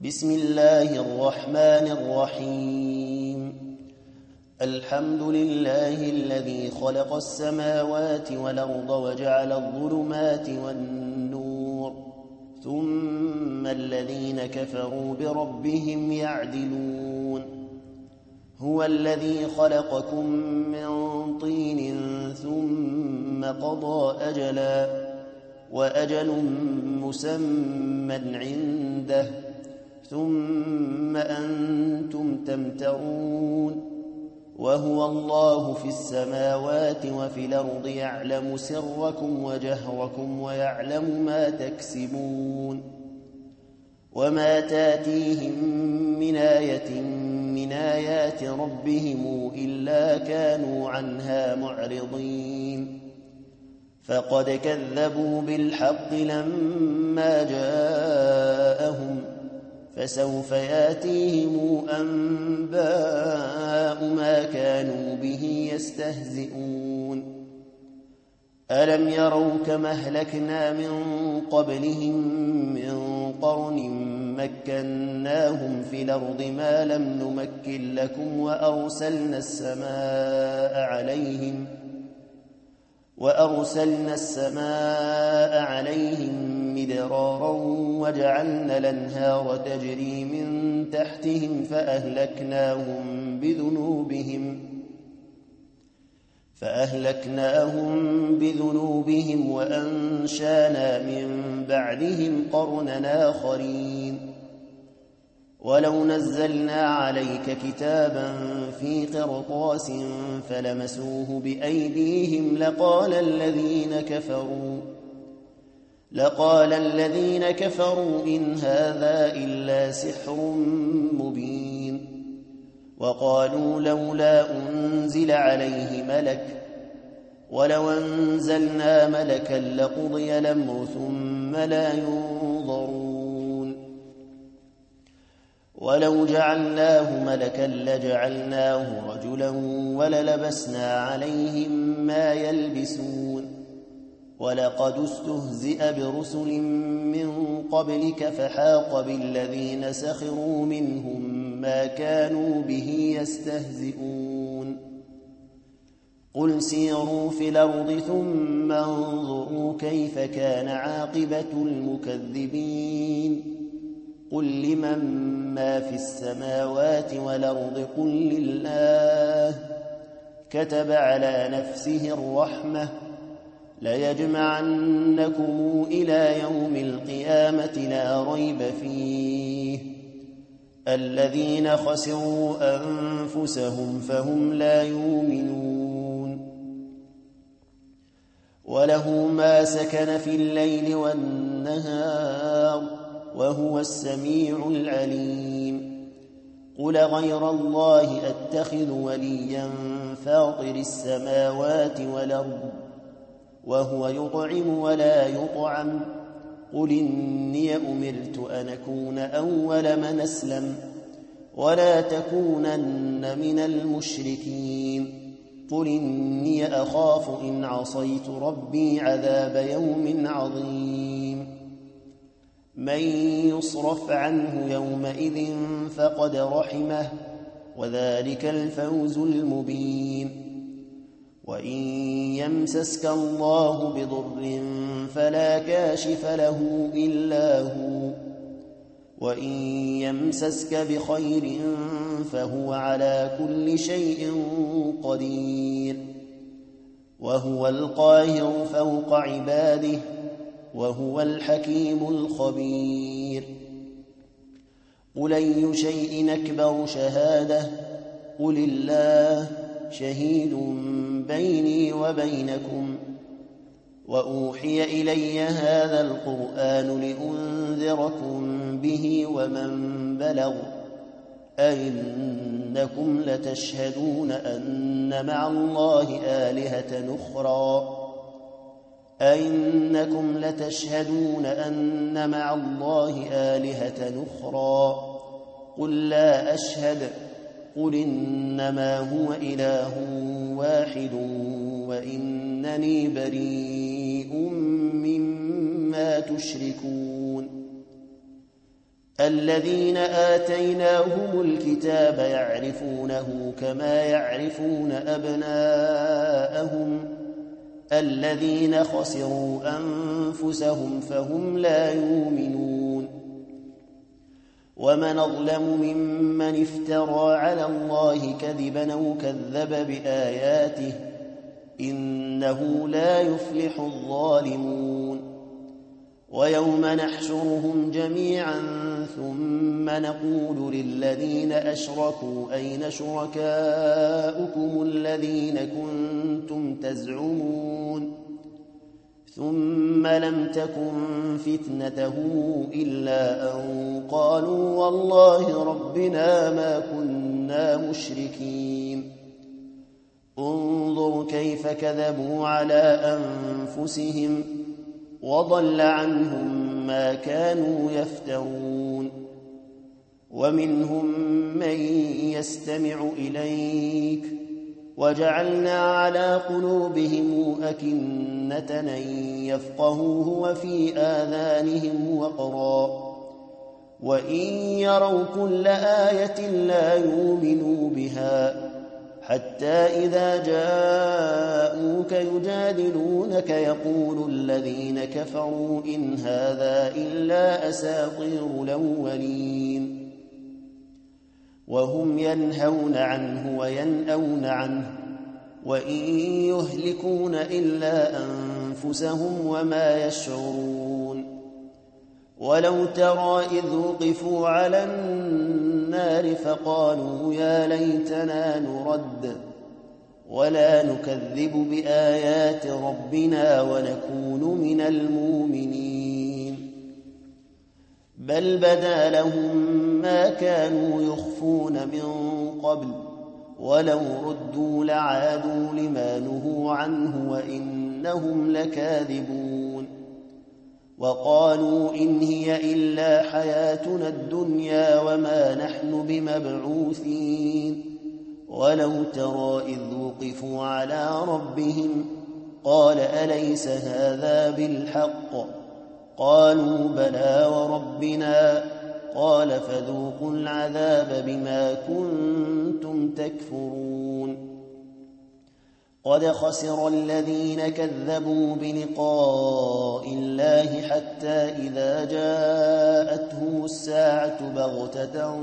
بسم الله الرحمن الرحيم الحمد لله الذي خلق السماوات والأرض وجعل الظلمات والنور ثم الذين كفروا بربهم يعدلون هو الذي خلقكم من طين ثم قضى أجلا وأجل مسمى عنده ثم أنتم تمترون وهو الله في السماوات وفي الأرض يعلم سركم وجهركم ويعلم ما تكسبون وما تاتيهم من آية من آيات ربهم إلا كانوا عنها معرضين فقد كذبوا بالحق لما جاءهم فسوف ياتيهم أنباء ما كانوا به يستهزئون ألم يروا كما أهلكنا من قبلهم من قرن مكناهم في الأرض ما لم نمكن لكم وأرسلنا السماء عليهم مدرارا وجعلنا الأنهار تجري من تحتهم فأهلكناهم بذنوبهم وأنشانا من بعدهم قرنا آخرين ولو نزلنا عليك كتابا في قرطاس فلمسوه بأيديهم لقال الذين كفروا إن هذا إلا سحر مبين وقالوا لولا أنزل عليه ملك ولو أنزلنا ملكا لقضي الأمر ثم لا ينظرون ولو جعلناه ملكا لجعلناه رجلا وللبسنا عليهم ما يلبسون ولقد استهزئ برسل من قبلك فحاق بالذين سخروا منهم ما كانوا به يستهزئون قل سيروا في الأرض ثم انظروا كيف كان عاقبة المكذبين قل لمن ما في السماوات والأرض قل لله كتب على نفسه الرحمة ليجمعنكم إلى يوم القيامة لا ريب فيه الذين خسروا أنفسهم فهم لا يؤمنون وله ما سكن في الليل والنهار وهو السميع العليم قل غير الله أتخذ وليا فاطر السماوات والأرض وهو يطعم ولا يطعم قل إني أمرت أن أكون أول من أسلم ولا تكونن من المشركين قل إني أخاف إن عصيت ربي عذاب يوم عظيم من يصرف عنه يومئذ فقد رحمه وذلك الفوز المبين وإن يمسسك الله بضر فلا كاشف له إلا هو وإن يمسسك بخير فهو على كل شيء قدير وهو القاهر فوق عباده وهو الحكيم الخبير قل أي شيء أكبر شهادة قل الله شهيد بيني وبينكم وأوحي إلي هذا القرآن لأنذركم به ومن بلغ أئنكم لتشهدون أن مع الله آلهة أخرى قل لا أشهد قل إنما هو إله واحد وإنني بريء مما تشركون الذين آتيناهم الكتاب يعرفونه كما يعرفون أبناءهم الذين خسروا أنفسهم فهم لا يؤمنون ومن أظلم ممن افترى على الله كذبا أو كذب بآياته إنه لا يفلح الظالمون ويوم نحشرهم جميعا ثم نقول للذين أشركوا أين شركاؤكم الذين كنتم تزعمون ثم لم تكن فتنتهم إلا أن قالوا والله ربنا ما كنا مشركين انظر كيف كذبوا على أنفسهم وضل عنهم ما كانوا يفترون ومنهم من يستمع إليك وجعلنا على قلوبهم أكنة أن يفقهوه وفي آذانهم وقرا وإن يروا كل آية لا يؤمنوا بها حتى إذا جاءوك يجادلونك يقول الذين كفروا إن هذا إلا أساطير الأولين وهم ينهون عنه وينأون عنه وإن يهلكون إلا أنفسهم وما يشعرون ولو ترى إذ وقفوا على النار فقالوا يا ليتنا نرد ولا نكذب بآيات ربنا ونكون من المؤمنين بل بدا لهم ما كانوا يخفون من قبل ولو ردوا لعادوا لما نهوا عنه وإنهم لكاذبون وقالوا إن هي إلا حياتنا الدنيا وما نحن بمبعوثين ولو ترى إذ وقفوا على ربهم قال أليس هذا بالحق قالوا بلى وربنا قال فذوقوا العذاب بما كنتم تكفرون قد خسر الذين كذبوا بلقاء الله حتى إذا جاءتهم الساعة بغتة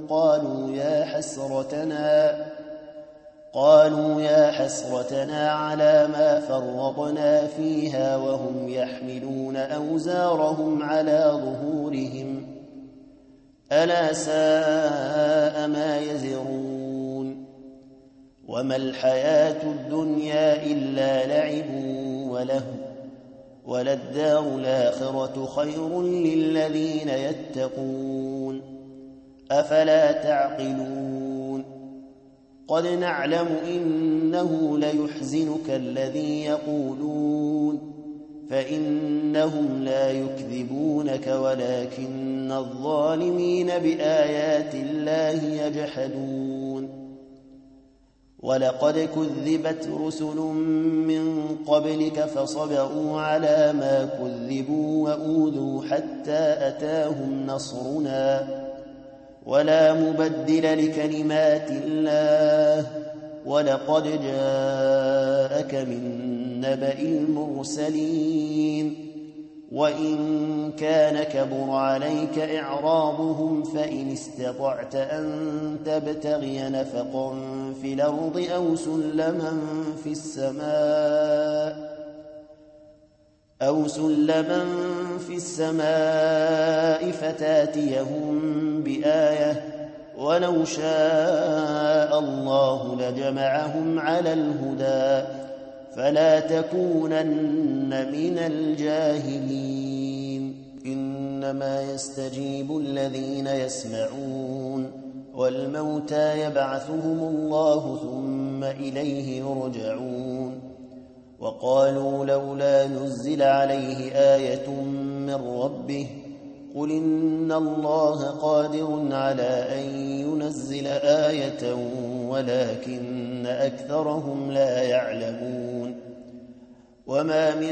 قالوا يا حسرتنا على ما فرطنا فيها وهم يحملون أوزارهم على ظهورهم ألا ساء ما يزرون وما الحياة الدنيا إلا لعب ولهو وللدار الآخرة خير للذين يتقون أفلا تعقلون قد نعلم إنه ليحزنك الذي يقولون فإنهم لا يكذبونك ولكن الظالمين بآيات الله يجحدون ولقد كذبت رسل من قبلك فصبروا على ما كذبوا وأوذوا حتى أتاهم نصرنا ولا مبدل لكلمات الله ولقد جاءك من نبأ المرسلين وإن كان كبر عليك إعراضهم فإن استطعت أن تبتغي نفقا في الأرض أو سلما في السماء فتاتيهم بآية ولو شاء الله لجمعهم على الهدى فلا تكونن من الجاهلين إنما يستجيب الذين يسمعون والموتى يبعثهم الله ثم إليه يرجعون وقالوا لولا نزل عليه آية من ربه قل إن الله قادر على أن ينزل آية ولكن أكثرهم لا يعلمون وما من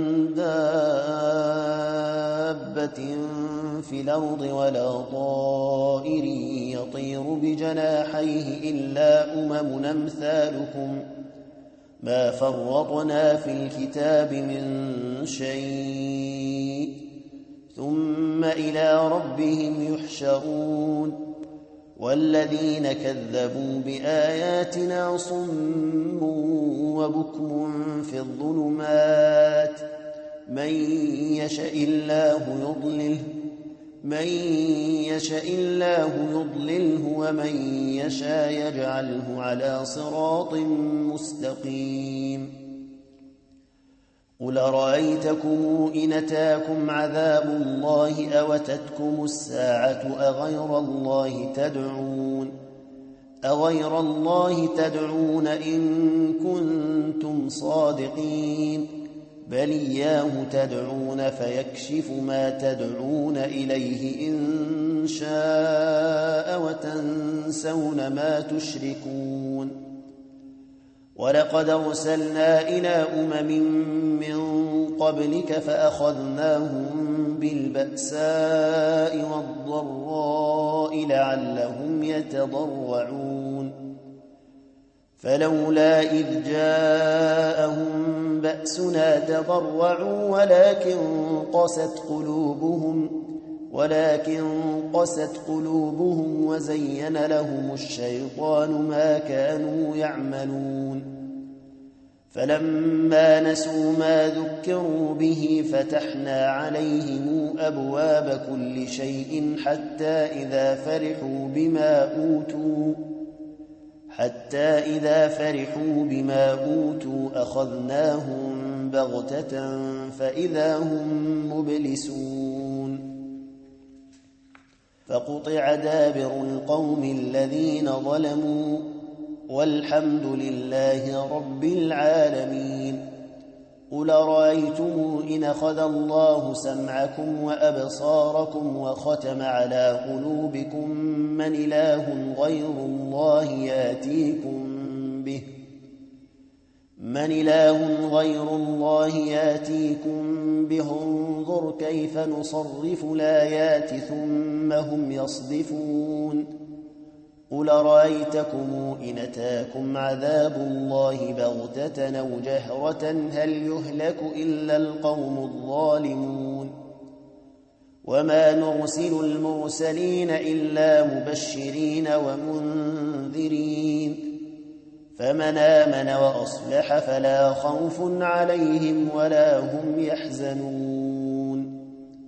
دابة في الأرض ولا طائر يطير بجناحيه إلا أمم أمثالكم ما فرطنا في الكتاب من شيء ثم إلى ربهم يحشرون والذين كذبوا بآياتنا صم وبكم في الظلمات من يشاء الله يضلله ومن يشاء يجعله على صراط مستقيم قل أرأيتكم إن أتاكم عذاب الله أوتتكم الساعة أغير الله تدعون إن كنتم صادقين بل إياه تدعون فيكشف ما تدعون إليه إن شاء وتنسون ما تشركون ولقد أرسلنا إلى أمم من قبلك فأخذناهم بالبأساء والضراء لعلهم يتضرعون فلولا إذ جاءهم بأسنا تضرعوا ولكن قست قلوبهم وزين لهم الشيطان ما كانوا يعملون فلما نسوا ما ذكروا به فتحنا عليهم أبواب كل شيء حتى إذا فرحوا بما أوتوا أخذناهم بغتة فإذا هم مبلسون فقطع دابر القوم الذين ظلموا والحمد لله رب العالمين قل رأيتم إن أخذ الله سمعكم وأبصاركم وختم على قلوبكم من إله غير الله ياتيكم به انظر كيف نصرف الآيات ثم هم يصدفون قل رأيتكم إن أتاكم عذاب الله بغتة أو جهرة هل يهلك إلا القوم الظالمون وما نرسل المرسلين إلا مبشرين ومنذرين فمن آمن وأصلح فلا خوف عليهم ولا هم يحزنون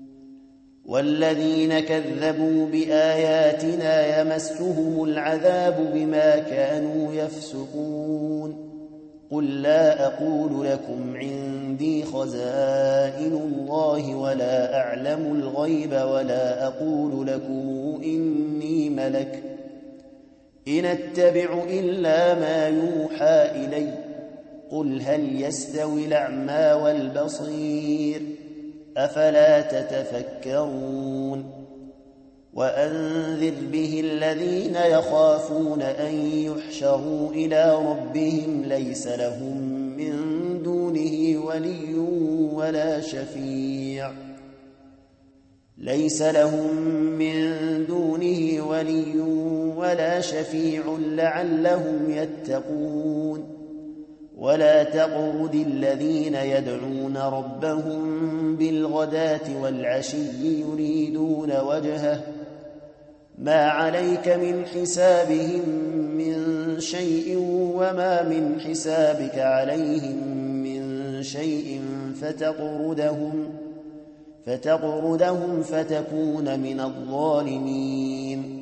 والذين كذبوا بآياتنا يمسهم العذاب بما كانوا يفسقون قل لا أقول لكم عندي خزائن الله ولا أعلم الغيب ولا أقول لكم إني ملك إن أتبع إلا ما يوحى إلي قل هل يستوي الأعمى والبصير أفلا تتفكرون وأنذر به الذين يخافون أن يحشروا إلى ربهم ليس لهم من دونه ولي ولا شفيع لعلهم يتقون ولا تطرد الذين يدعون ربهم بالغداة والعشي يريدون وجهه ما عليك من حسابهم من شيء وما من حسابك عليهم من شيء فتطردهم فتكون من الظالمين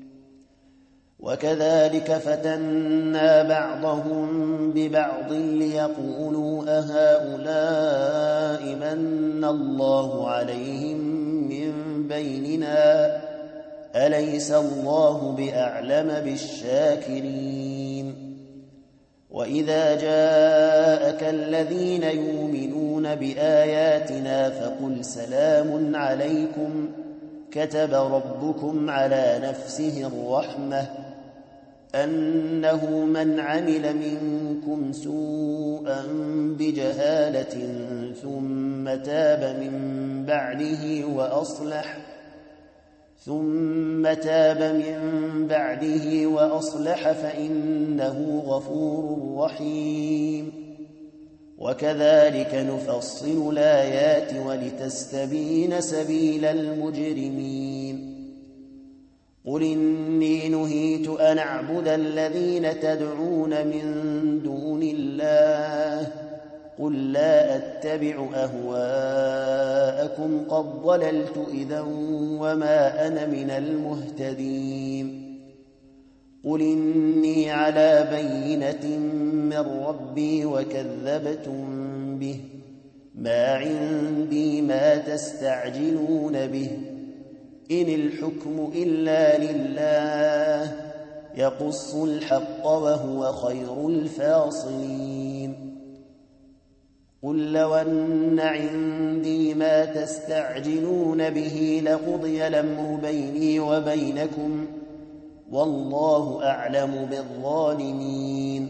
وكذلك فتنا بعضهم ببعض ليقولوا أهؤلاء من الله عليهم من بيننا أليس الله بأعلم بالشاكرين وإذا جاءك الذين يؤمنون بآياتنا فقل سلام عليكم كتب ربكم على نفسه الرحمة أنه من عمل منكم سوءا بجهالة ثم تاب من بعده وأصلح فإنه غفور رحيم. وكذلك نفصل الآيات ولتستبين سبيل المجرمين. قل إني نهيت أن أعبد الذين تدعون من دون الله قل لا أتبع أهواءكم قد ضللت إذا وما أنا من المهتدين. قل إني على بينة من ربي وكذبتم به ما عندي ما تستعجلون به إن الحكم إلا لله يقص الحق وهو خير الفاصلين. قل لو أن عندي ما تستعجلون به لقضي الأمر بيني وبينكم والله أعلم بالظالمين.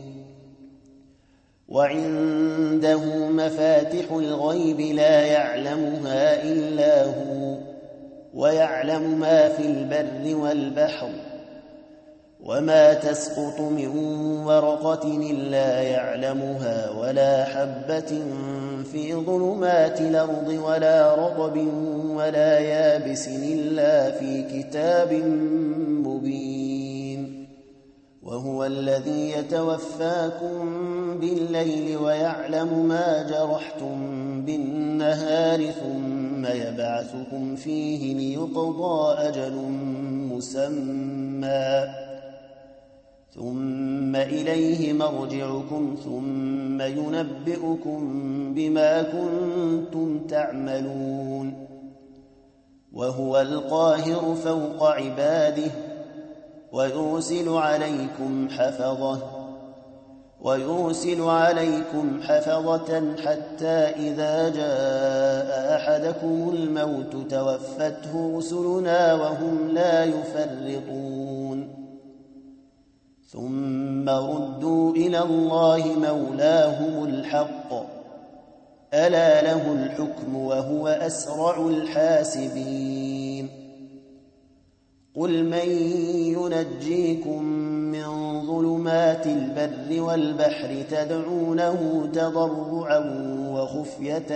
وعنده مفاتح الغيب لا يعلمها إلا هو ويعلم ما في البر والبحر وما تسقط من ورقة إلا يعلمها ولا حبة في ظلمات الأرض ولا رطب ولا يابس إلا في كتاب مبين. وهو الذي يتوفاكم بالليل ويعلم ما جرحتم بالنهار ثم يبعثكم فيه ليقضى أجل مسمى ثم إليه مرجعكم ثم ينبئكم بما كنتم تعملون. وهو القاهر فوق عباده ويرسل عليكم حفظة حتى إذا جاء أحدكم الموت توفته رسلنا وهم لا يفرطون ثم ردوا إلى الله مولاهم الحق ألا له الحكم وهو أسرع الحاسبين. قل من ينجيكم من ظلمات البر والبحر تدعونه تضرعا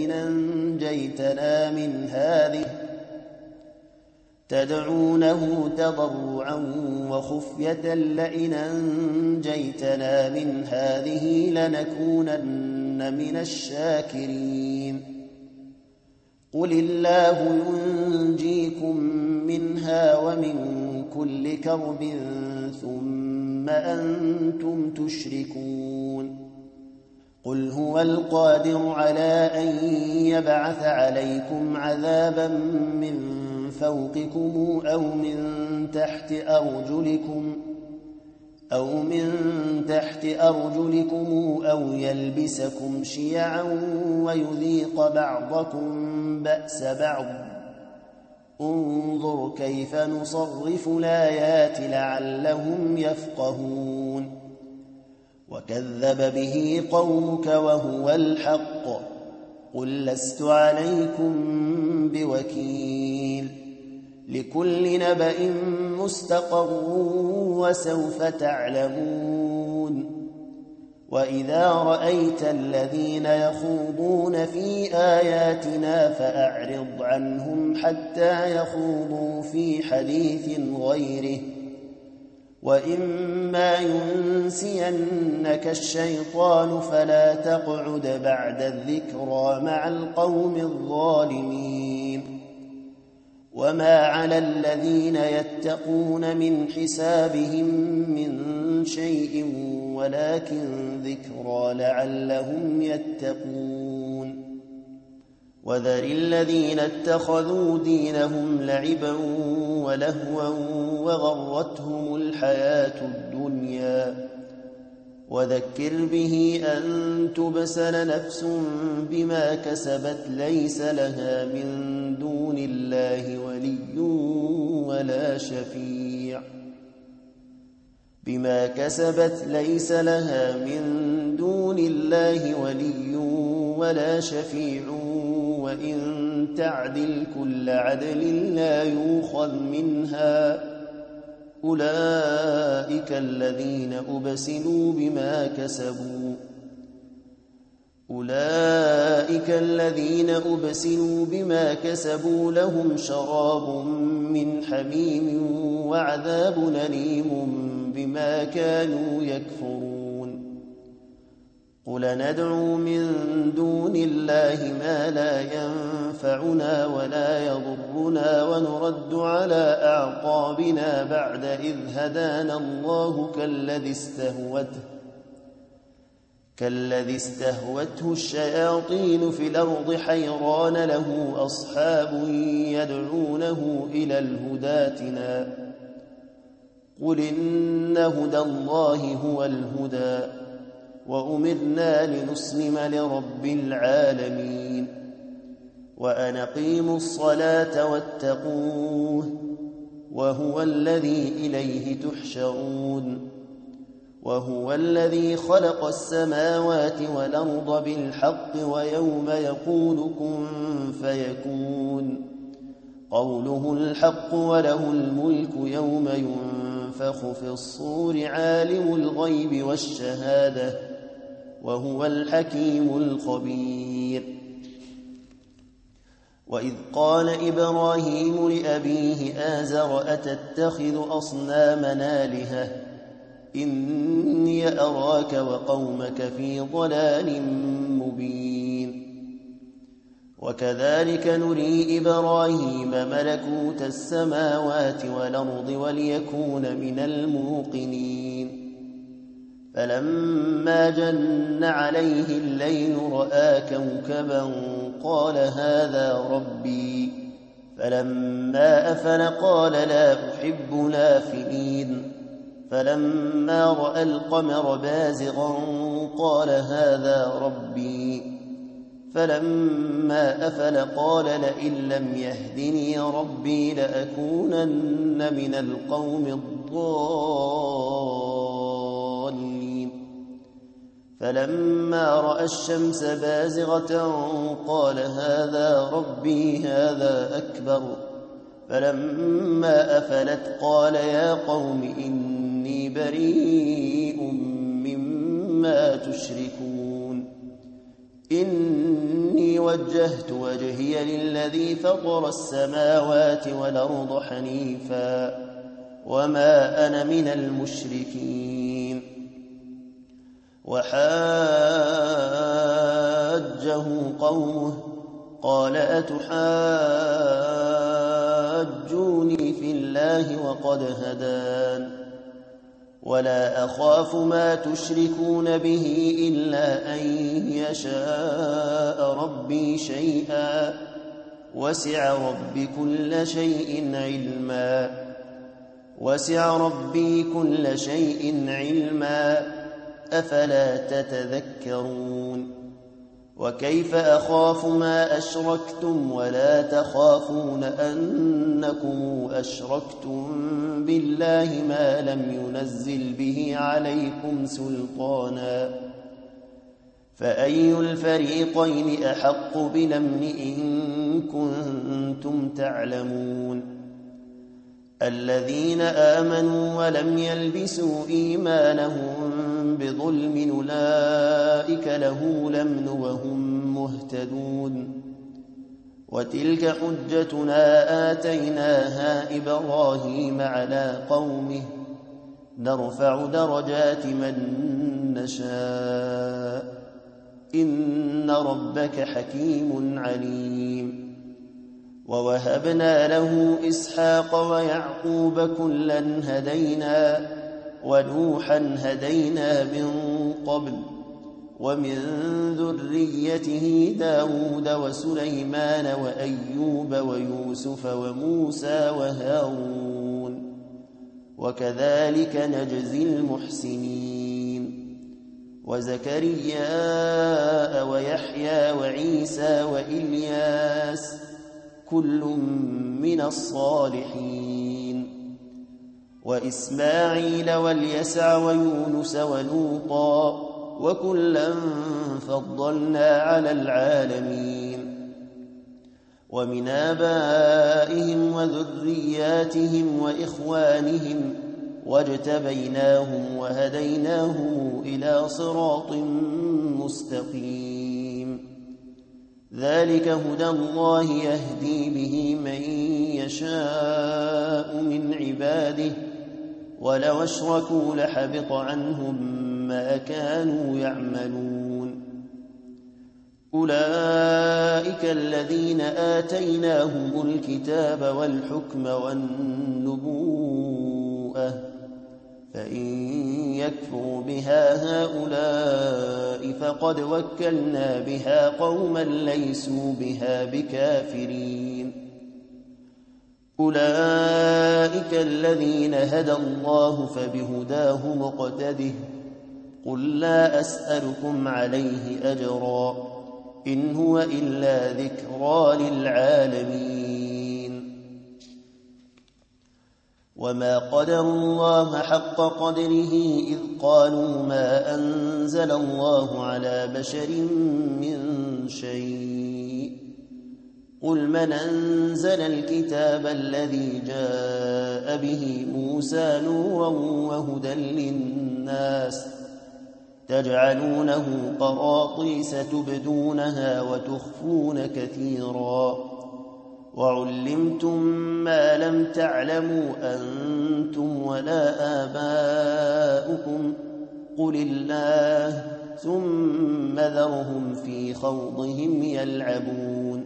وخفية لئن أنجيتنا من هذه لنكونن من الشاكرين. قل الله ينجيكم منها ومن كل كرب ثم أنتم تشركون. قل هو القادر على أن يبعث عليكم عذابا من فوقكم أو من تحت أرجلكم أو يلبسكم شيعا ويذيق بعضكم بأس بعض انظر كيف نصرف الآيات لعلهم يفقهون. وكذب به قومك وهو الحق قل لست عليكم بوكيل لكل نبأ مستقر وسوف تعلمون. وإذا رأيت الذين يخوضون في آياتنا فأعرض عنهم حتى يخوضوا في حديث غيره وإما ينسينك الشيطان فلا تقعد بعد الذكرى مع القوم الظالمين. وما على الذين يتقون من حسابهم من شيء ولكن ذكرى لعلهم يتقون. وذر الذين اتخذوا دينهم لعبا ولهوا وغرتهم الحياة الدنيا وذكر به أن تبسل نفس بما كسبت ليس لها من دون الله ولي ولا شفيع. بما كسبت ليس لها من دون الله ولي ولا شفيع وإن تعدل كل عدل لا يؤخذ منها أولئك الذين أبسلوا بما كسبوا لهم شراب من حميم وعذاب أليم بما كانوا يكفرون قل ندعو من دون الله ما لا ينفعنا ولا يضرنا ونرد على أعقابنا بعد إذ هدانا الله كالذي استهوته الشياطين في الأرض حيران له أصحاب يدعونه إلى الهدى ائتنا قل إن هدى الله هو الهدى وأمرنا لنسلم لرب العالمين وأن أقيموا الصلاة واتقوه وهو الذي إليه تحشرون وهو الذي خلق السماوات والأرض بالحق ويوم يقول كن فيكون قوله الحق وله الملك يوم ينفخ في الصور عالم الغيب والشهادة وهو الحكيم الخبير وإذ قال إبراهيم لأبيه آزر أتتخذ أصنامنا آلهة إني أراك وقومك في ضلال مبين وكذلك نري إبراهيم ملكوت السماوات والأرض وليكون من الموقنين فلما جن عليه الليل رأى كوكبا قال هذا ربي فلما أفل قال لا أحب الآفلين فلما رأى القمر بازغا قال هذا ربي فلما أفل قال لئن لم يهدني ربي لأكونن من القوم الضالين فلما رأى الشمس بازغة قال هذا ربي هذا أكبر فلما أفلت قال يا قوم إني بريء مما تشركون إني وجهت وجهي للذي فطر السماوات والأرض حنيفا وما أنا من المشركين وحاجه قومه قال أتحاجوني في الله وقد هدان ولا أخاف ما تشركون به إلا أن يشاء ربي شيئا وسع ربي كل شيء علما أفلا تتذكرون وكيف أخاف ما أشركتم ولا تخافون أنكم أشركتم بالله ما لم ينزل به عليكم سلطانا فأي الفريقين أحق بالأمن إن كنتم تعلمون الذين آمنوا ولم يلبسوا إيمانهم بظلم أولئك له الأمن وهم مهتدون وتلك حجتنا آتيناها إبراهيم على قومه نرفع درجات من نشاء إن ربك حكيم عليم ووهبنا له إسحاق ويعقوب كلا هدينا ونوحا هدينا من قبل ومن ذريته داود وسليمان وأيوب ويوسف وموسى وهارون وكذلك نجزي المحسنين وزكريا ويحيى وعيسى وإلياس كل من الصالحين وإسماعيل واليسع ويونس ولوطا وكلا فضلنا على العالمين ومن آبائهم وذرياتهم وإخوانهم واجتبيناهم وهديناهم إلى صراط مستقيم ذلك هدى الله يهدي به من يشاء من عباده ولو أشركوا لحبط عنهم ما كانوا يعملون أولئك الذين آتيناهم الكتاب والحكم والنبوءة فإن يكفر بها هؤلاء فقد وكلنا بها قوما ليسوا بها بكافرين أولئك الذين هدى الله فبهداه مقتده قل لا أسألكم عليه أجرا إن هو إلا ذكرى للعالمين وما قدروا الله حق قدره إذ قالوا ما أنزل الله على بشر من شيء قل من أنزل الكتاب الذي جاء به موسى نورا وهدى للناس تجعلونه قراطيس تبدونها وتخفون كثيرا وعلمتم ما لم تعلموا أنتم ولا آباؤكم قل الله ثم ذرهم في خوضهم يلعبون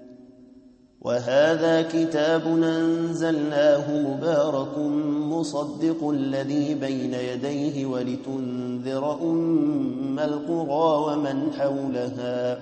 وهذا كتاب أنزلناه مبارك مصدق الذي بين يديه ولتنذر أم القرى ومن حولها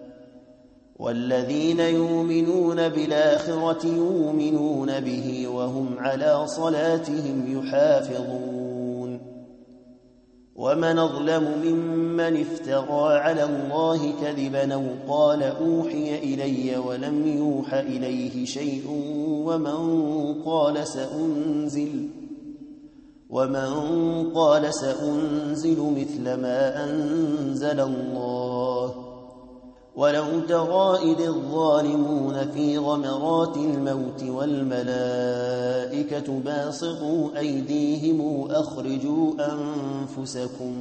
والذين يؤمنون بالآخرة يؤمنون به وهم على صلاتهم يحافظون ومن أظلم ممن افترى على الله كذبا أو قال أوحي إلي ولم يوح إليه شيء ومن قال سأنزل مثل ما أنزل الله ولو ترى إذ الظالمون في غمرات الموت والملائكة باسطوا أيديهم أخرجوا أنفسكم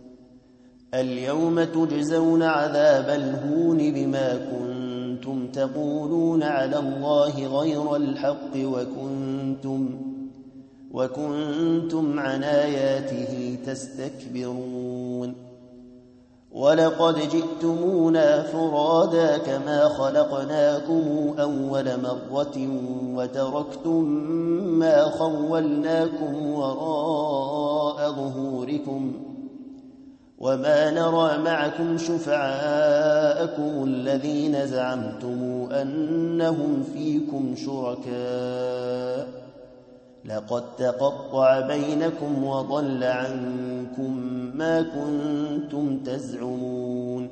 اليوم تجزون عذاب الهون بما كنتم تقولون على الله غير الحق وكنتم عن آياته تستكبرون ولقد جئتمونا فرادا كما خلقناكم أول مرة وتركتم ما خولناكم وراء ظهوركم وما نرى معكم شفعاءكم الذين زعمتم أنهم فيكم شركاء لقد تقطع بينكم وضل عنكم ما كنتم تزعمون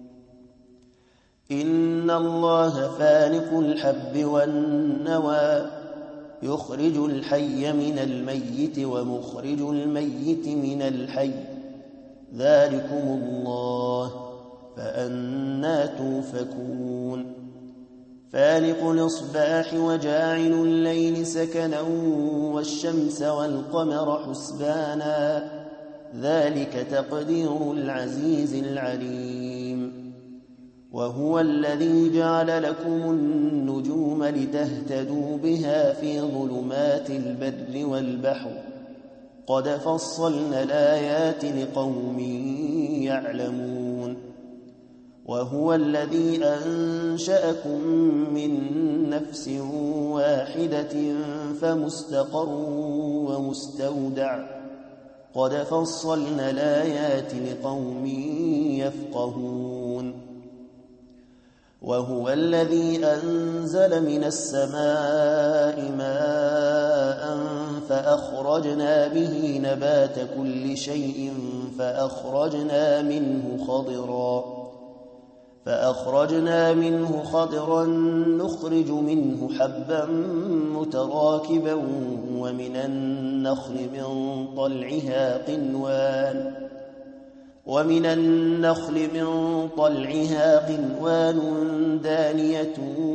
إن الله فالق الحب والنوى يخرج الحي من الميت ومخرج الميت من الحي ذلكم الله فأنى توفكون فالق الإصباح وجاعل الليل سكنا والشمس والقمر حسبانا ذلك تقدير العزيز العليم وهو الذي جعل لكم النجوم لتهتدوا بها في ظلمات البر والبحر قد فصلنا الآيات لقوم يعلمون وهو الذي أنشأكم من نفس واحدة فمستقر ومستودع قد فصلنا الآيات لقوم يفقهون وهو الذي أنزل من السماء ماء فأخرجنا به نبات كل شيء فأخرجنا منه فأخرجنا منه خضرا نخرج منه حبا متراكبا ومن النخل من طلعها قنوان دانية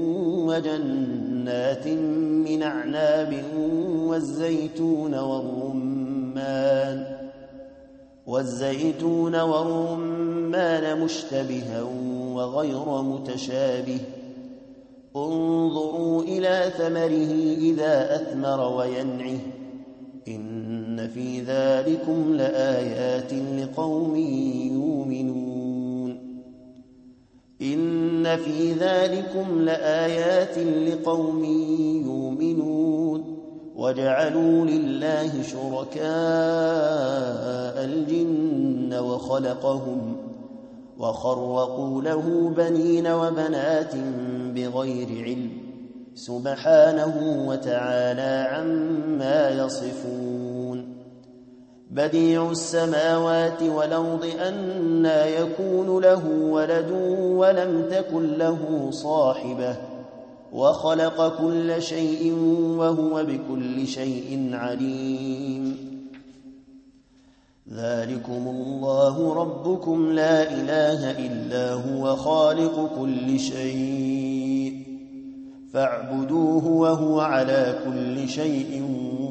وجنات من أعناب والزيتون والرمان مشتبها وغير متشابه انظروا إلى ثمره إذا أثمر وينعه إن في ذلكم لآيات لقوم يؤمنون وجعلوا لله شركاء الجن وخلقهم وخرقوا له بنين وبنات بغير علم سبحانه وتعالى عما يصفون بديع السماوات والأرض أنى يكون له ولد ولم تكن له صاحبة وخلق كل شيء وهو بكل شيء عليم ذلكم الله ربكم لا إله إلا هو خالق كل شيء فاعبدوه وهو على كل شيء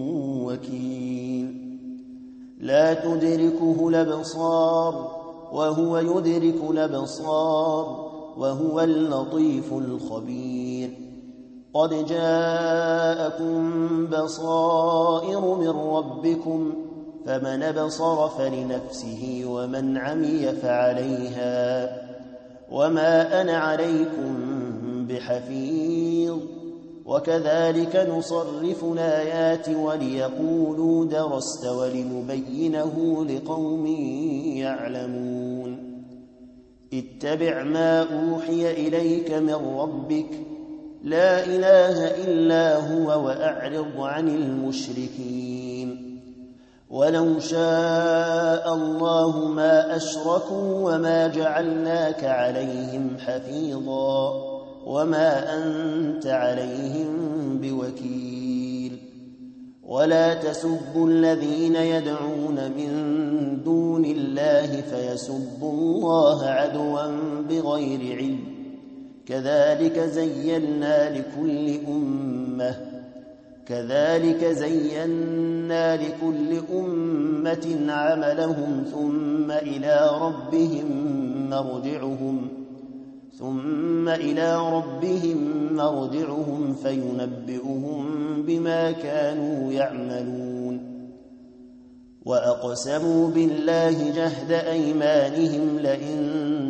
وكيل لا تدركه الأبصار وهو يدرك الأبصار وهو اللطيف الخبير قد جاءكم بصائر من ربكم فمن أبصر فلنفسه ومن عمي فعليها وما أنا عليكم بحفيظ وكذلك نصرف الآيات وليقولوا درست ولنبينه لقوم يعلمون اتبع ما أوحي إليك من ربك لا إله إلا هو وأعرض عن المشركين ولو شاء الله ما أشركوا وما جعلناك عليهم حفيظا وما أنت عليهم بوكيل ولا تسبوا الذين يدعون من دون الله فيسبوا الله عدوا بغير علم كذلك زينا لكل أمة عملهم ثم إلى ربهم مرجعهم فينبئهم بما كانوا يعملون وأقسموا بالله جهد أيمانهم لئن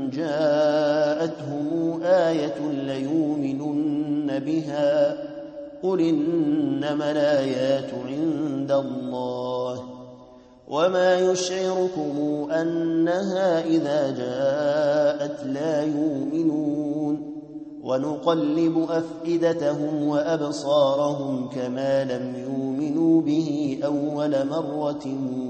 جاءتهم آية ليؤمنن بها قل إنما الآيات عند الله وما يشعركم أنها إذا جاءت لا يؤمنون ونقلب أفئدتهم وأبصارهم كما لم يؤمنوا به أول مرة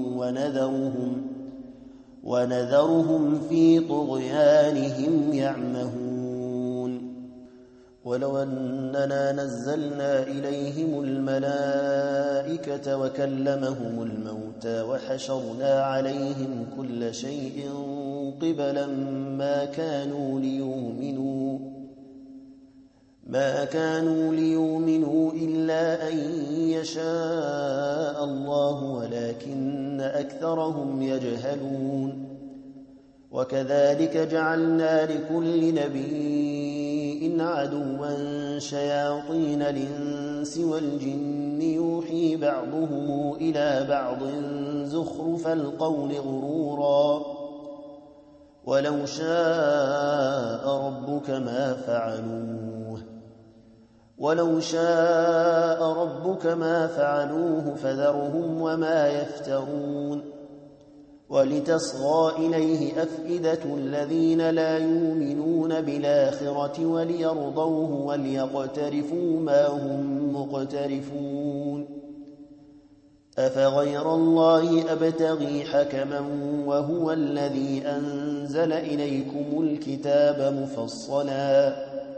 ونذرهم في طغيانهم يعمهون ولو أننا نزلنا إليهم الملائكة وكلمهم الموتى وحشرنا عليهم كل شيء قبلا ما كانوا ليؤمنوا إلا أن يشاء الله ولكن أكثرهم يجهلون وكذلك جعلنا لكل نبي عدوا شياطين الإنس والجن يوحي بعضهم إلى بعض زخرف القول غرورا ولو شاء ربك ما فعلوه فذرهم وما يفترون ولتصغى إليه أفئدة الذين لا يؤمنون بالآخرة وليرضوه وليقترفوا ما هم مقترفون أفغير الله أبتغي حكما وهو الذي أنزل إليكم الكتاب مفصلا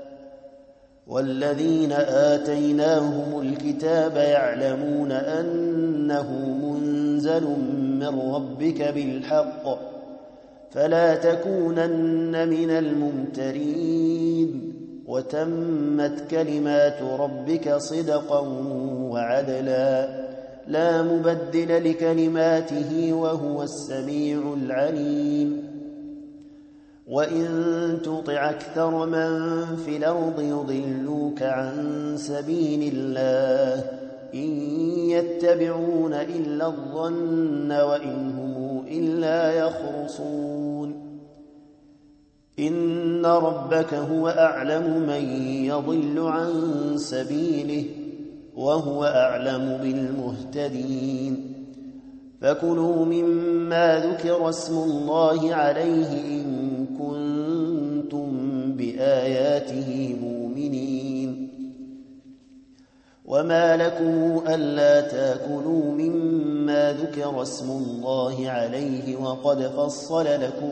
والذين آتيناهم الكتاب يعلمون أنه منزل من ربك بالحق فلا تكونن من الممترين وتمت كلمات ربك صدقا وعدلا لا مبدل لكلماته وهو السميع العليم وإن تطع أكثر من في الأرض يضلوك عن سبيل الله إن يتبعون إلا الظن وإن هم إلا يخرصون إن ربك هو أعلم من يضل عن سبيله وهو أعلم بالمهتدين فكلوا مما ذكر اسم الله عليه إن كنتم بآياته مؤمنين وما لكم ألا تأكلوا مما ذكر اسم الله عليه وقد فصل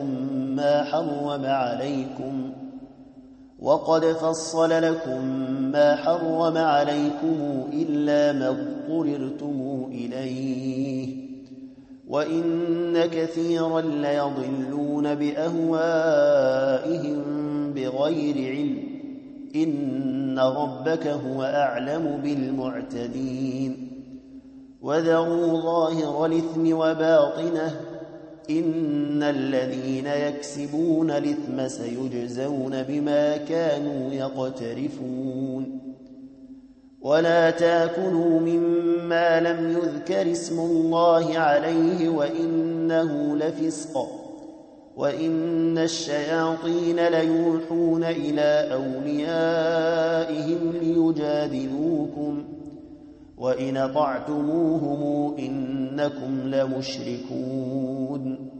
لكم ما حرم عليكم إلا ما اضطررتم إليه وإن كثيرا ليضلون بأهوائهم بغير علم إن ربك هو أعلم بالمعتدين وذروا ظاهر الإثم وباطنه إن الذين يكسبون الإثم سيجزون بما كانوا يقترفون ولا تأكلوا مما لم يذكر اسم الله عليه وإنه لفسق وإن الشياطين ليوحون إلى أوليائهم ليجادلوكم وإن أطعتموهم إنكم لمشركون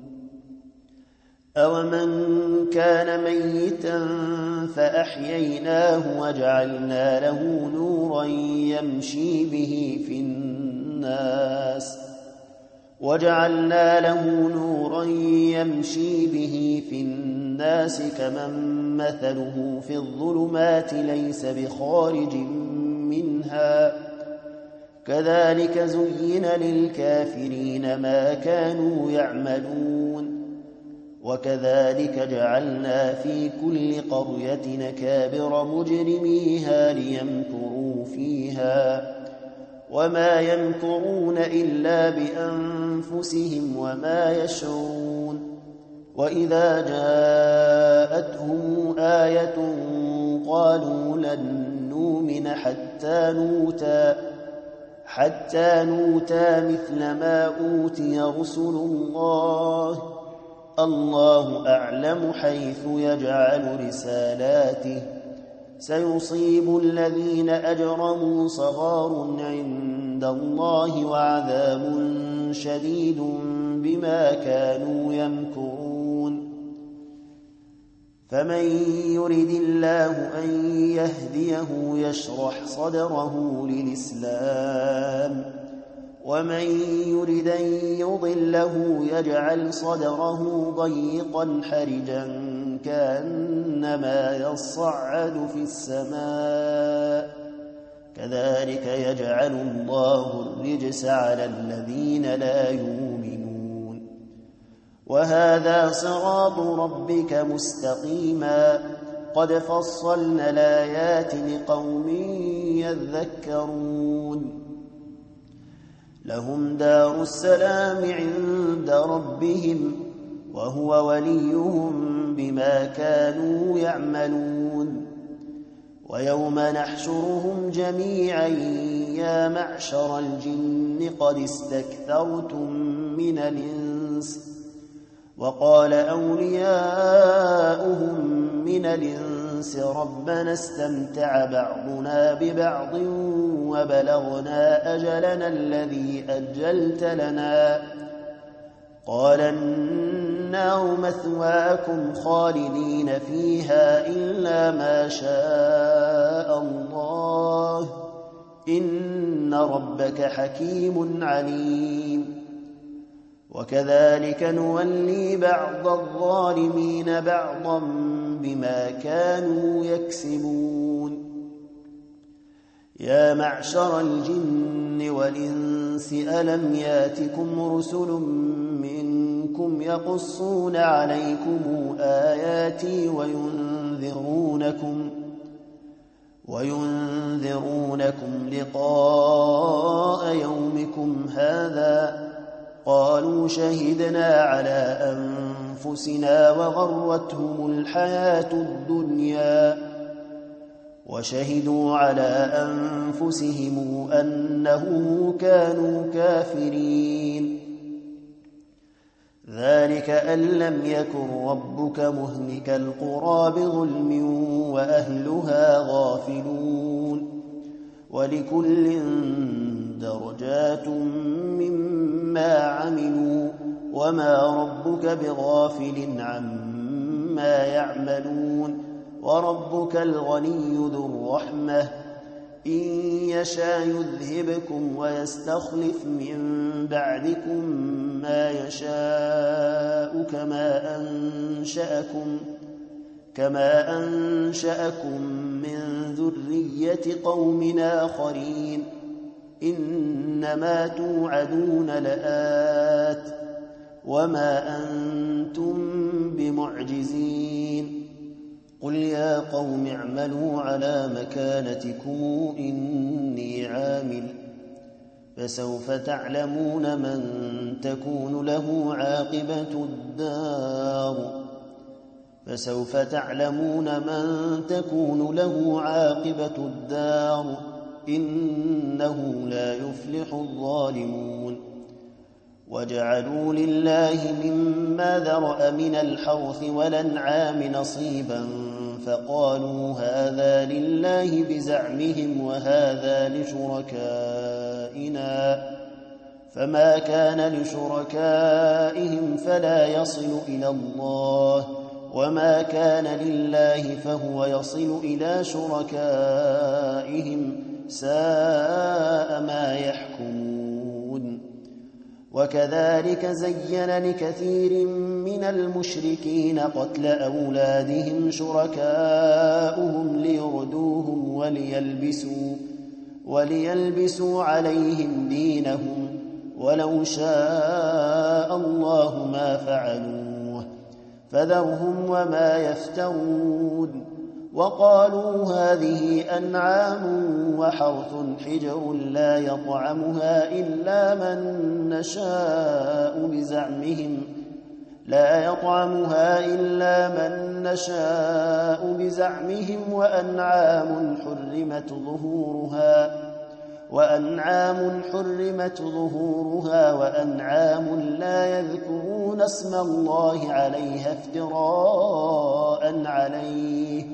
أومن كان ميتا فأحييناه وجعلنا له نورا يمشي به في الناس كمن مثله في الظلمات ليس بخارج منها كذلك زين للكافرين ما كانوا يعملون وكذلك جعلنا في كل قرية نكابر مجرميها ليمكروا فيها وما يمكرون إلا بأنفسهم وما يشعرون وإذا جاءتهم آية قالوا لن نؤمن حتى نوتى مثل ما أوتي رسل الله أعلم حيث يجعل رسالاته سيصيب الذين أجرموا صغار عند الله وعذاب شديد بما كانوا يمكرون فمن يرد الله أن يهديه يشرح صدره للإسلام ومن يرد أن يضله يجعل صدره ضيقا حرجا كأنما يصعد في السماء كذلك يجعل الله الرجس على الذين لا يؤمنون وهذا صراط ربك مستقيما قد فصلنا الآيات لقوم يذكرون لهم دار السلام عند ربهم وهو وليهم بما كانوا يعملون ويوم نحشرهم جميعا يا معشر الجن قد استكثرتم من الإنس وقال أولياؤهم من الإنس ربنا استمتع بعضنا ببعض وبلغنا أجلنا الذي أجلت لنا قال النار مثواكم خالدين فيها إلا ما شاء الله إن ربك حكيم عليم. وكذلك نولي بعض الظالمين بعضا بما كانوا يكسبون. يا معشر الجن والإنس ألم ياتكم رسل منكم يقصون عليكم آياتي وينذرونكم لقاء يومكم هذا؟ قالوا شهدنا على أنفسنا وغرتهم الحياة الدنيا وشهدوا على أنفسهم أنهم كانوا كافرين. ذلك أن لم يكن ربك مهلك القرى بظلم وأهلها غافلون. ولكل درجات مما عملوا وما ربك بغافل عما يعملون. وربك الغني ذو الرحمة إن يشاء يذهبكم ويستخلف من بعدكم ما يشاء كما أنشأكم من ذرية قوم آخرين. إنما توعدون لآت وما أنتم بمعجزين. قل يا قوم اعملوا على مكانتكم إني عامل فسوف تعلمون من تكون له عاقبة الدار إنه لا يفلح الظالمون. وجعلوا لله مما ذرأ من الحرث والأنعام نصيبا فقالوا هذا لله بزعمهم وهذا لشركائنا فما كان لشركائهم فلا يصل إلى الله وما كان لله فهو يصل إلى شركائهم ساء ما يحكمون. وكذلك زين لكثير من المشركين قتل أولادهم شركاؤهم ليردوهم وليلبسوا عليهم دينهم ولو شاء الله ما فعلوه فذرهم وما يفترون. وقالوا هذه أنعام وحرث حجر لا يطعمها إلا من نشاء بزعمهم وأنعام حرمت ظهورها وأنعام لا يذكرون اسم الله عليها افتراء عليه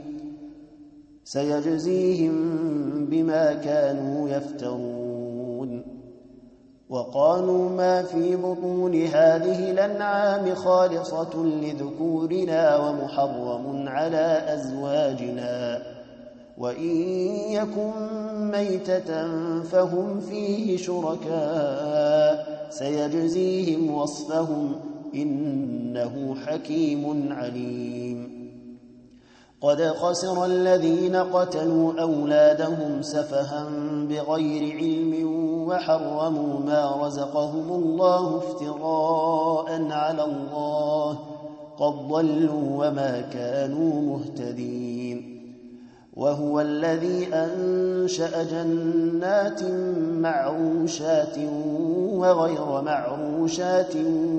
سيجزيهم بما كانوا يفترون. وقالوا ما في بطون هذه الأنعام خالصة لذكورنا ومحرم على أزواجنا وإن يكن ميتة فهم فيه شركاء سيجزيهم وصفهم إنه حكيم عليم. قد خسر الذين قتلوا أولادهم سفها بغير علم وحرموا ما رزقهم الله افتراء على الله قد ضلوا وما كانوا مهتدين. وهو الذي أنشأ جنات معروشات وغير معروشات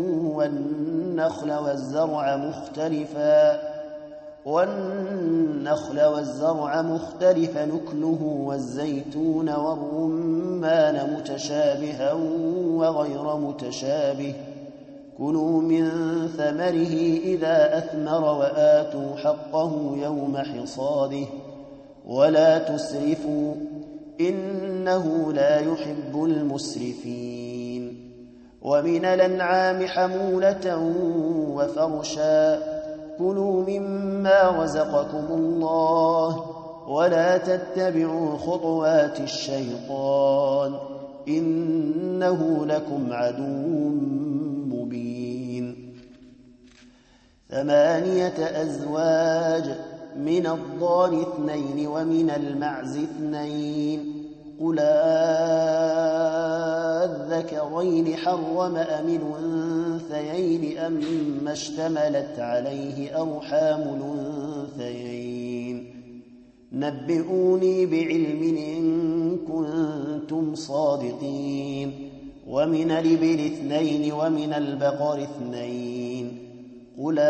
والنخل والزرع مختلفا نكله والزيتون والرمان متشابها وغير متشابه كلوا من ثمره إذا أثمر وآتوا حقه يوم حصاده ولا تسرفوا إنه لا يحب المسرفين. ومن الأنعام حمولة وفرشا كلوا مما رزقكم الله ولا تتبعوا خطوات الشيطان إنه لكم عدو مبين 8 أزواج من الضأن 2 ومن المعز 2 قل الذكرين حرم أم الأنثيين أما اشتملت عليه أرحام الأنثيين نبئوني بعلم إن كنتم صادقين ومن الإبل 2 ومن البقر 2 قل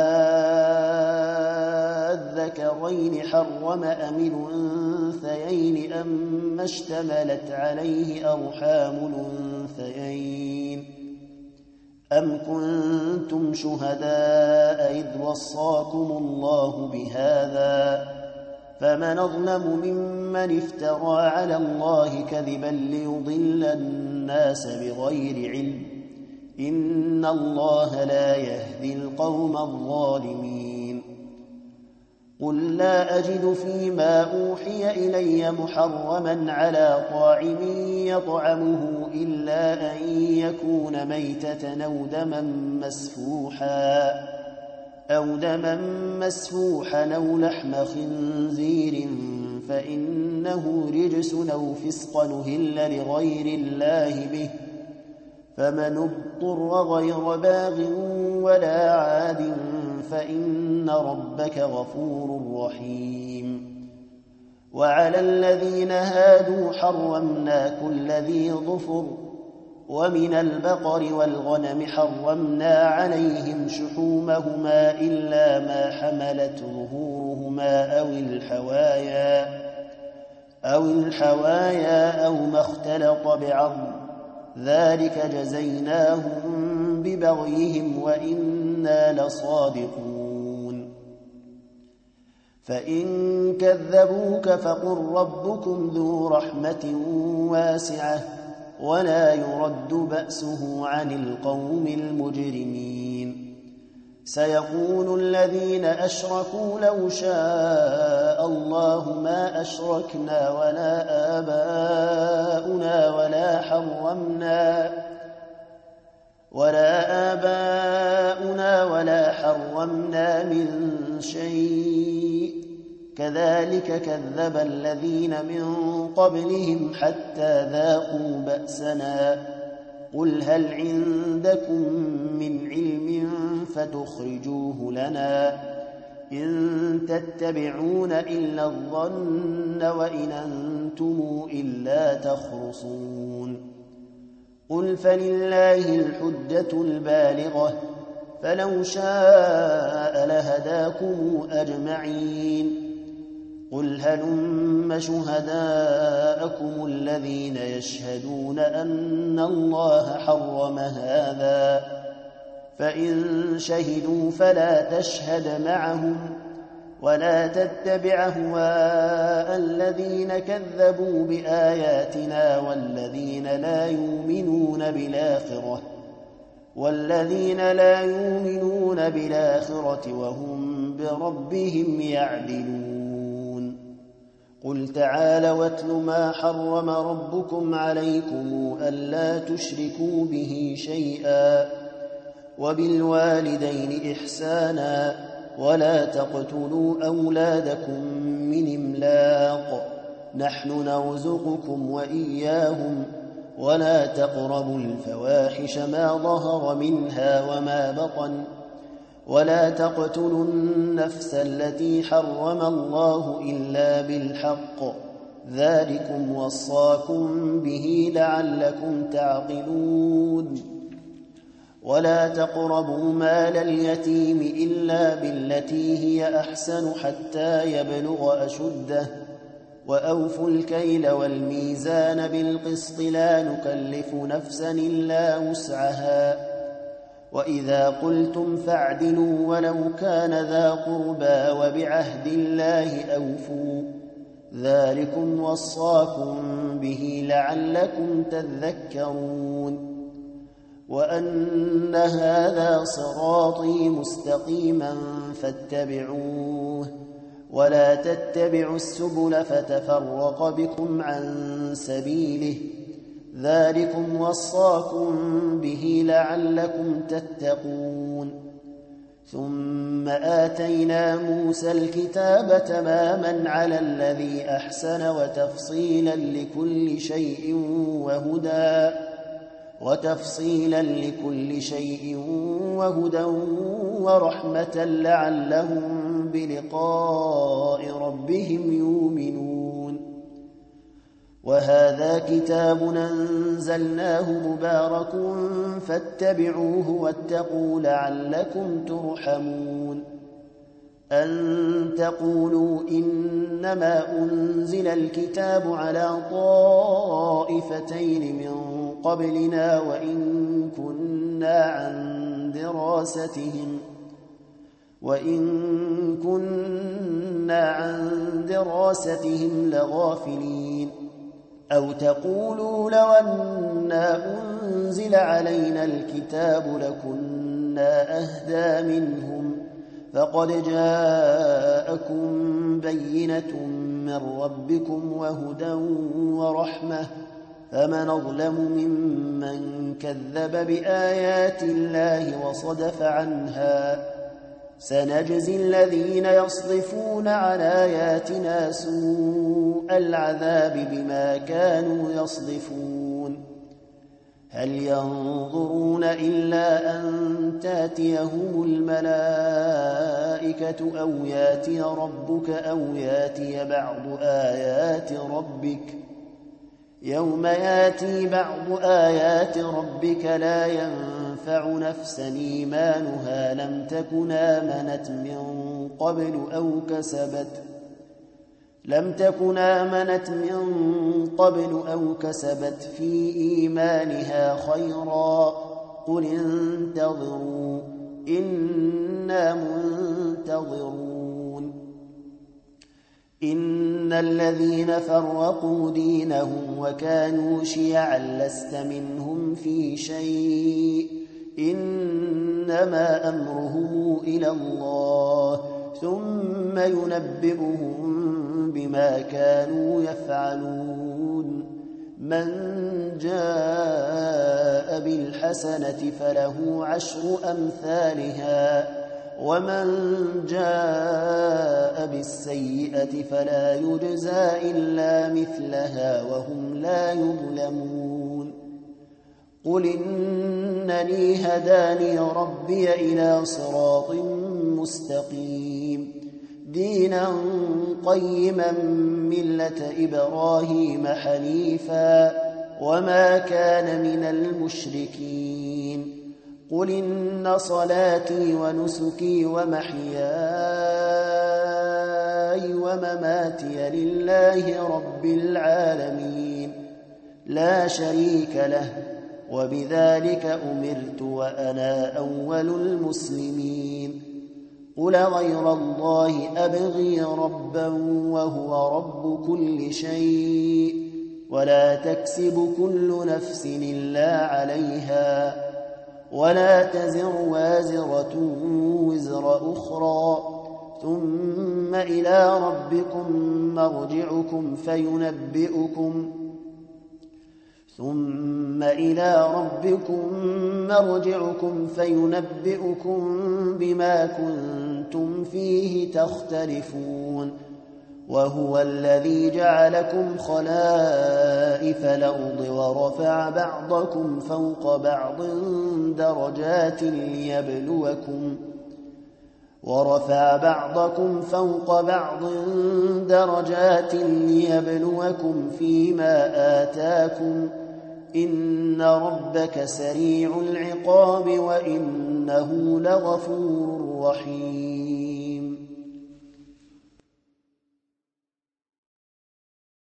الذكرين حرم أم الأنثيين أما اشتملت عليه أرحام الأنثيين أم كنتم شهداء إذ وصاكم الله بهذا فمن أظلم ممن افترى على الله كذبا ليضل الناس بغير علم إن الله لا يهدي القوم الظالمين قل لا أجد فيما أوحي إلي محرما على طاعم يطعمه إلا أن يكون ميتة أو دما مسفوحا أو لحم خنزير فإنه رجس أو فسق أهل لغير الله به فمن اضطر غير باغ ولا عاد فإن ربك غفور رحيم وعلى الذين هادوا حرمنا كل ذي ظفر ومن البقر والغنم حرمنا عليهم شحومهما إلا ما حملت ظهورهما أو الحوايا أو ما اختلط بعظم ذلك جزيناهم ببغيهم وإنا لصادقون فإن كذبوك فقل ربكم ذو رحمة واسعة ولا يرد بأسه عن القوم المجرمين سيقول الذين أشركوا لو شاء الله ما أشركنا ولا آباؤنا ولا حرمنا من شيء كذلك كذب الذين من قبلهم حتى ذاقوا بأسنا قل هل عندكم من علم فتخرجوه لنا إن تتبعون إلا الظن وإن أنتم إلا تخرصون قل فلله الحجة البالغة فلو شاء لهداكم أجمعين قل هلم شهداءكم الذين يشهدون أن الله حرم هذا فإن شهدوا فلا تشهد معهم ولا تتبع أهواء الذين كذبوا بآياتنا والذين لا يؤمنون بالآخرة وهم بربهم يعدلون قل تعالوا واتل ما حرم ربكم عليكم ألا تشركوا به شيئا وبالوالدين إحسانا ولا تقتلوا أولادكم من إملاق نحن نرزقكم وإياهم ولا تقربوا الفواحش ما ظهر منها وما بطن ولا تقتلوا النفس التي حرم الله إلا بالحق ذلكم وصاكم به لعلكم تعقلون ولا تقربوا مال اليتيم إلا بالتي هي أحسن حتى يبلغ أشده وأوفوا الكيل والميزان بالقسط لا نكلف نفسا إلا وسعها وإذا قلتم فاعدلوا ولو كان ذا قربى وبعهد الله أوفوا ذلكم وصاكم به لعلكم تذكرون وأن هذا صراطي مستقيما فاتبعوه ولا تتبعوا السبل فتفرق بكم عن سبيله ذلكم وصاكم به لعلكم تتقون ثم آتينا موسى الكتاب تماما على الذي أحسن وتفصيلا لكل شيء وهدى ورحمة لعلهم بلقاء ربهم يؤمنون وهذا كتاب أنزلناه مبارك فاتبعوه واتقوا لعلكم ترحمون أن تقولوا إنما أنزل الكتاب على طائفتين من قبلنا وإن كنا عن دراستهم لغافلين أو تقولوا لو أنا أنزل علينا الكتاب لكنا أهدى منهم فقد جاءكم بينة من ربكم وهدى ورحمة فمن أظلم ممن كذب بآيات الله وصدف عنها سنجزي الذين يصدفون عن آياتنا سوء العذاب بما كانوا يصدفون هل ينظرون إلا أن تاتيهم الملائكة أو ياتي ربك أو ياتي بعض آيات ربك يوم ياتي بعض آيات ربك لا ينفع نفسا إيمانها لم تكن آمنت من قبل أو كسبت في إيمانها خيرا قل انتظروا إنا منتظرون إن الذين فرقوا دينهم وكانوا شيعا لست منهم في شيء إنما أمرهم إلى الله ثم ينبئهم بما كانوا يفعلون من جاء بالحسنة فله 10 أمثالها ومن جاء بالسيئة فلا يجزى إلا مثلها وهم لا يظلمون قل إنني هداني ربي إلى صراط مستقيم دينا قيما ملة إبراهيم حنيفا وما كان من المشركين قل إن صلاتي ونسكي ومحياي ومماتي لله رب العالمين لا شريك له وبذلك أمرت وأنا أول المسلمين قل غير الله أبغي ربا وهو رب كل شيء ولا تكسب كل نفس إلا عليها ولا تزر وازرة وزر أخرى ثم إلى ربكم مرجعكم فينبئكم بما كنتم فيه تختلفون وهو الذي جعلكم خلائف الأرض ورفع بعضكم فوق بعض درجات ليبلوكم فيما آتاكم إن ربك سريع العقاب وإنه لغفور رحيم